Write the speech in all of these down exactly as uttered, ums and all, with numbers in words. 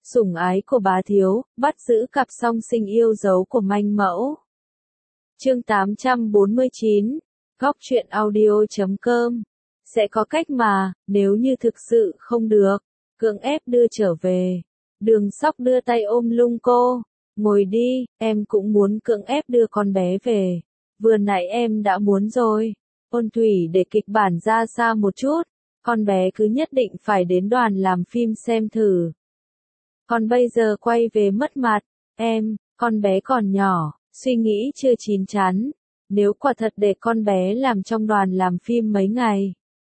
Sủng ái của bá thiếu, bắt giữ cặp song sinh yêu dấu của manh mẫu. Chương tám trăm bốn mươi chín, góc truyện audio chấm com. Sẽ có cách mà, nếu như thực sự không được, cưỡng ép đưa trở về. Đường Sóc đưa tay ôm lung cô. Ngồi đi, em cũng muốn cưỡng ép đưa con bé về. Vừa nãy em đã muốn rồi. Ôn Thủy để kịch bản ra xa một chút. Con bé cứ nhất định phải đến đoàn làm phim xem thử. Còn bây giờ quay về mất mặt. Em, con bé còn nhỏ, suy nghĩ chưa chín chắn. Nếu quả thật để con bé làm trong đoàn làm phim mấy ngày.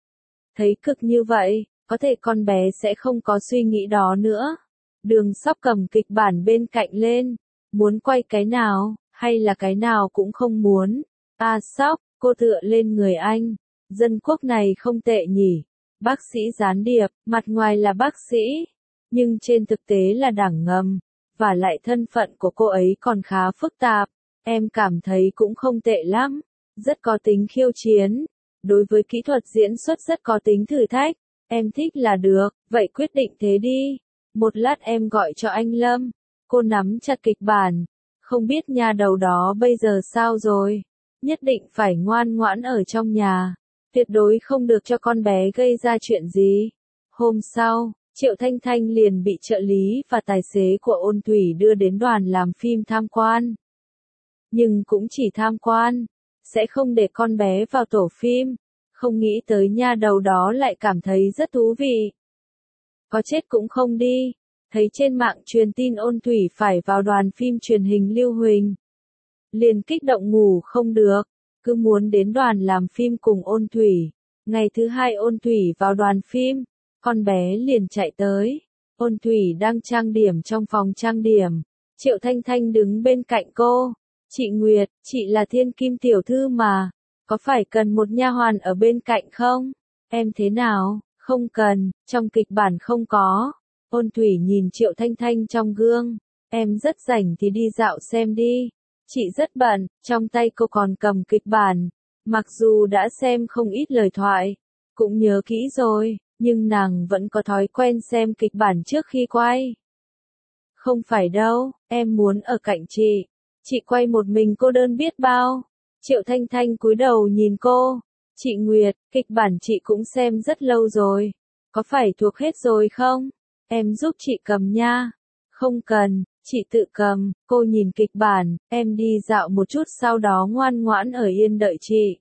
Thấy cực như vậy, có thể con bé sẽ không có suy nghĩ đó nữa. Đường Sóc cầm kịch bản bên cạnh lên. Muốn quay cái nào, hay là cái nào cũng không muốn. À Sóc, cô tựa lên người anh. Dân quốc này không tệ nhỉ. Bác sĩ gián điệp, mặt ngoài là bác sĩ. Nhưng trên thực tế là đảng ngầm. Và lại thân phận của cô ấy còn khá phức tạp. Em cảm thấy cũng không tệ lắm. Rất có tính khiêu chiến. Đối với kỹ thuật diễn xuất rất có tính thử thách. Em thích là được, vậy quyết định thế đi. Một lát em gọi cho anh Lâm. Cô nắm chặt kịch bản. Không biết nhà đầu đó bây giờ sao rồi. Nhất định phải ngoan ngoãn ở trong nhà. Tuyệt đối không được cho con bé gây ra chuyện gì. Hôm sau, Triệu Thanh Thanh liền bị trợ lý và tài xế của Ôn Thủy đưa đến đoàn làm phim tham quan. Nhưng cũng chỉ tham quan. Sẽ không để con bé vào tổ phim. Không nghĩ tới nha đầu đó lại cảm thấy rất thú vị. Có chết cũng không đi. Thấy trên mạng truyền tin Ôn Thủy phải vào đoàn phim truyền hình Lưu Huỳnh. Liền kích động ngủ không được. Cứ muốn đến đoàn làm phim cùng Ôn Thủy. Ngày thứ hai Ôn Thủy vào đoàn phim. Con bé liền chạy tới. Ôn Thủy đang trang điểm trong phòng trang điểm. Triệu Thanh Thanh đứng bên cạnh cô. Chị Nguyệt, chị là Thiên Kim tiểu thư mà. Có phải cần một nha hoàn ở bên cạnh không? Em thế nào? Không cần, trong kịch bản không có. Ôn Thủy nhìn Triệu Thanh Thanh trong gương. Em rất rảnh thì đi dạo xem đi. Chị rất bận, trong tay cô còn cầm kịch bản. Mặc dù đã xem không ít lời thoại, cũng nhớ kỹ rồi, nhưng nàng vẫn có thói quen xem kịch bản trước khi quay. Không phải đâu, em muốn ở cạnh chị. Chị quay một mình cô đơn biết bao. Triệu Thanh Thanh cúi đầu nhìn cô. Chị Nguyệt, kịch bản chị cũng xem rất lâu rồi. Có phải thuộc hết rồi không? Em giúp chị cầm nha. Không cần, chị tự cầm. Cô nhìn kịch bản, em đi dạo một chút sau đó ngoan ngoãn ở yên đợi chị.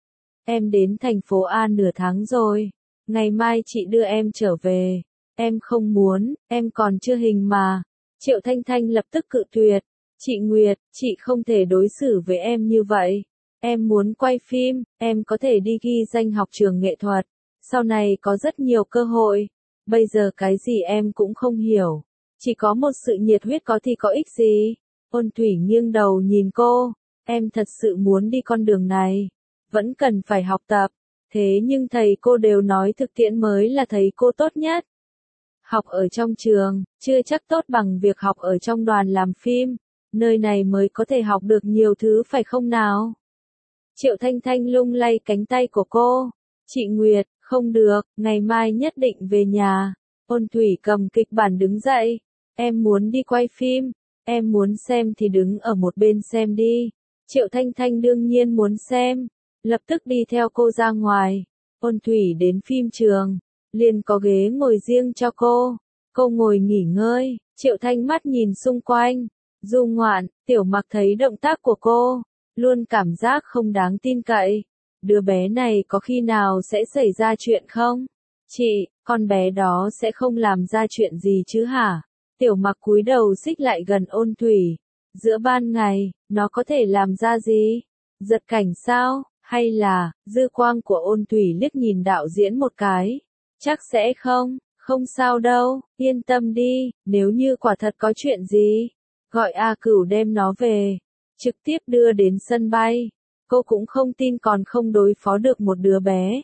Em đến thành phố A nửa tháng rồi. Ngày mai chị đưa em trở về. Em không muốn, em còn chưa hình mà. Triệu Thanh Thanh lập tức cự tuyệt. Chị Nguyệt, chị không thể đối xử với em như vậy. Em muốn quay phim, em có thể đi ghi danh học trường nghệ thuật. Sau này có rất nhiều cơ hội. Bây giờ cái gì em cũng không hiểu. Chỉ có một sự nhiệt huyết có thì có ích gì. Ôn Thủy nghiêng đầu nhìn cô. Em thật sự muốn đi con đường này. Vẫn cần phải học tập. Thế nhưng thầy cô đều nói thực tiễn mới là thầy cô tốt nhất. Học ở trong trường, chưa chắc tốt bằng việc học ở trong đoàn làm phim. Nơi này mới có thể học được nhiều thứ phải không nào? Triệu Thanh Thanh lung lay cánh tay của cô. Chị Nguyệt, không được, ngày mai nhất định về nhà. Ôn Thủy cầm kịch bản đứng dậy. Em muốn đi quay phim. Em muốn xem thì đứng ở một bên xem đi. Triệu Thanh Thanh đương nhiên muốn xem. Lập tức đi theo cô ra ngoài. Ôn Thủy đến phim trường. Liền có ghế ngồi riêng cho cô. Cô ngồi nghỉ ngơi. Triệu Thanh mắt nhìn xung quanh. Du Ngoạn, Tiểu Mặc thấy động tác của cô. Luôn cảm giác không đáng tin cậy. Đứa bé này có khi nào sẽ xảy ra chuyện không? Chị, con bé đó sẽ không làm ra chuyện gì chứ hả? Tiểu Mặc cúi đầu xích lại gần Ôn Thủy. Giữa ban ngày, nó có thể làm ra gì? Giật cảnh sao? Hay là, dư quang của Ôn Thủy liếc nhìn đạo diễn một cái. Chắc sẽ không, không sao đâu, yên tâm đi, nếu như quả thật có chuyện gì. Gọi A Cửu đem nó về. Trực tiếp đưa đến sân bay. Cô cũng không tin còn không đối phó được một đứa bé.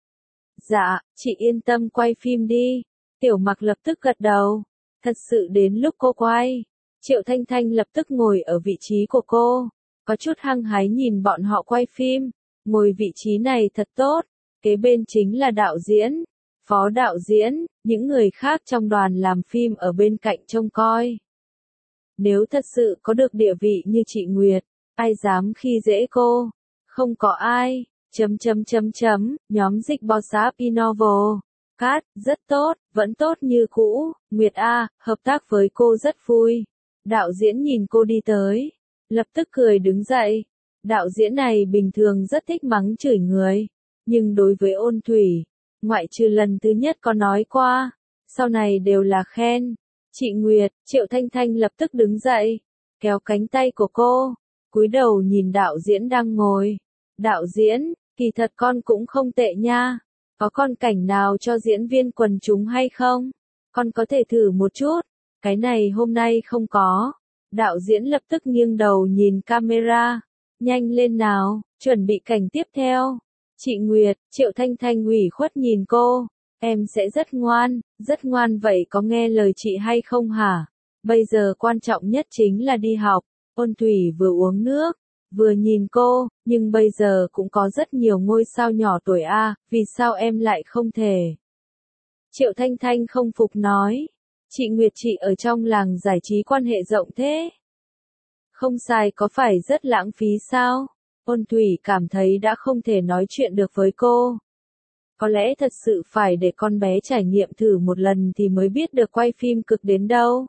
Dạ, chị yên tâm quay phim đi. Tiểu Mặc lập tức gật đầu. Thật sự đến lúc cô quay. Triệu Thanh Thanh lập tức ngồi ở vị trí của cô. Có chút hăng hái nhìn bọn họ quay phim. Ngồi vị trí này thật tốt. Kế bên chính là đạo diễn. phó đạo diễn, những người khác trong đoàn làm phim ở bên cạnh trông coi. Nếu thật sự có được địa vị như chị Nguyệt, ai dám khi dễ cô? Không có ai. Chấm chấm chấm chấm, nhóm dịch bò sáp Innovo. Cát, rất tốt, vẫn tốt như cũ, Nguyệt A, hợp tác với cô rất vui. Đạo diễn nhìn cô đi tới, lập tức cười đứng dậy. Đạo diễn này bình thường rất thích mắng chửi người, nhưng đối với Ôn Thủy, ngoại trừ lần thứ nhất có nói qua, sau này đều là khen. Chị Nguyệt, Triệu Thanh Thanh lập tức đứng dậy, kéo cánh tay của cô, cúi đầu nhìn đạo diễn đang ngồi. Đạo diễn, kỳ thật con cũng không tệ nha. Có con cảnh nào cho diễn viên quần chúng hay không? Con có thể thử một chút. Cái này hôm nay không có. Đạo diễn lập tức nghiêng đầu nhìn camera. Nhanh lên nào, chuẩn bị cảnh tiếp theo. Chị Nguyệt, Triệu Thanh Thanh ủy khuất nhìn cô. Em sẽ rất ngoan, rất ngoan vậy có nghe lời chị hay không hả? Bây giờ quan trọng nhất chính là đi học. Ôn Thủy vừa uống nước, vừa nhìn cô, nhưng bây giờ cũng có rất nhiều ngôi sao nhỏ tuổi A, vì sao em lại không thể? Triệu Thanh Thanh không phục nói. Chị Nguyệt chị ở trong làng giải trí quan hệ rộng thế. Không sai có phải rất lãng phí sao? Ôn Thủy cảm thấy đã không thể nói chuyện được với cô. Có lẽ thật sự phải để con bé trải nghiệm thử một lần thì mới biết được quay phim cực đến đâu.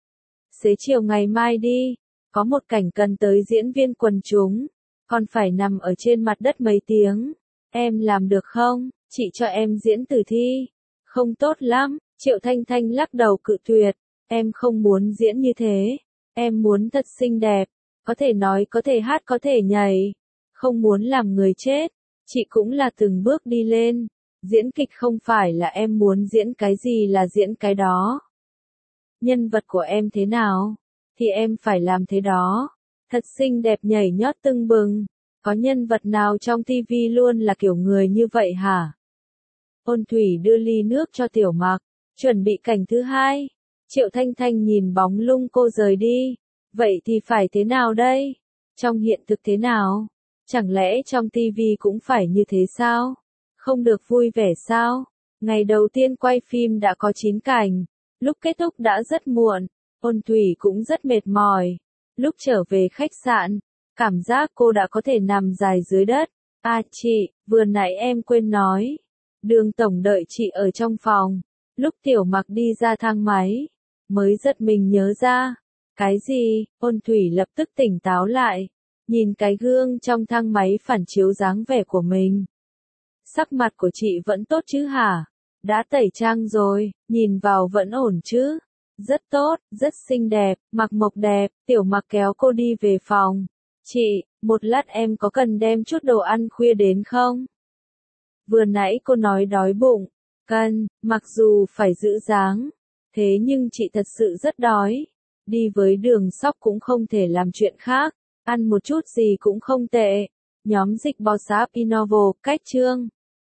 Xế chiều ngày mai đi. Có một cảnh cần tới diễn viên quần chúng, còn phải nằm ở trên mặt đất mấy tiếng. Em làm được không? Chị cho em diễn thử thi. Không tốt lắm, Triệu Thanh Thanh lắc đầu cự tuyệt. Em không muốn diễn như thế. Em muốn thật xinh đẹp, có thể nói có thể hát có thể nhảy. Không muốn làm người chết. Chị cũng là từng bước đi lên. Diễn kịch không phải là em muốn diễn cái gì là diễn cái đó. Nhân vật của em thế nào? Thì em phải làm thế đó. Thật xinh đẹp nhảy nhót tưng bừng. Có nhân vật nào trong tivi luôn là kiểu người như vậy hả? Ôn Thủy đưa ly nước cho Tiểu Mặc, chuẩn bị cảnh thứ hai. Triệu Thanh Thanh nhìn bóng lung cô rời đi. Vậy thì phải thế nào đây? Trong hiện thực thế nào? Chẳng lẽ trong tivi cũng phải như thế sao? Không được vui vẻ sao? Ngày đầu tiên quay phim đã có chín cảnh. Lúc kết thúc đã rất muộn. Ôn Thủy cũng rất mệt mỏi. Lúc trở về khách sạn, cảm giác cô đã có thể nằm dài dưới đất. À chị, vừa nãy em quên nói. Đường tổng đợi chị ở trong phòng. Lúc Tiểu Mặc đi ra thang máy, mới giật mình nhớ ra. Cái gì? Ôn Thủy lập tức tỉnh táo lại. Nhìn cái gương trong thang máy phản chiếu dáng vẻ của mình. Sắc mặt của chị vẫn tốt chứ hả? Đã tẩy trang rồi, nhìn vào vẫn ổn chứ? Rất tốt, rất xinh đẹp, Mặc Mộc đẹp. Tiểu Mặc kéo cô đi về phòng. Chị, một lát em có cần đem chút đồ ăn khuya đến không? Vừa nãy cô nói đói bụng. Cần, mặc dù phải giữ dáng. Thế nhưng chị thật sự rất đói. Đi với Đường Sóc cũng không thể làm chuyện khác. Ăn một chút gì cũng không tệ. Nhóm dịch bò sáp Innovo, cách chương.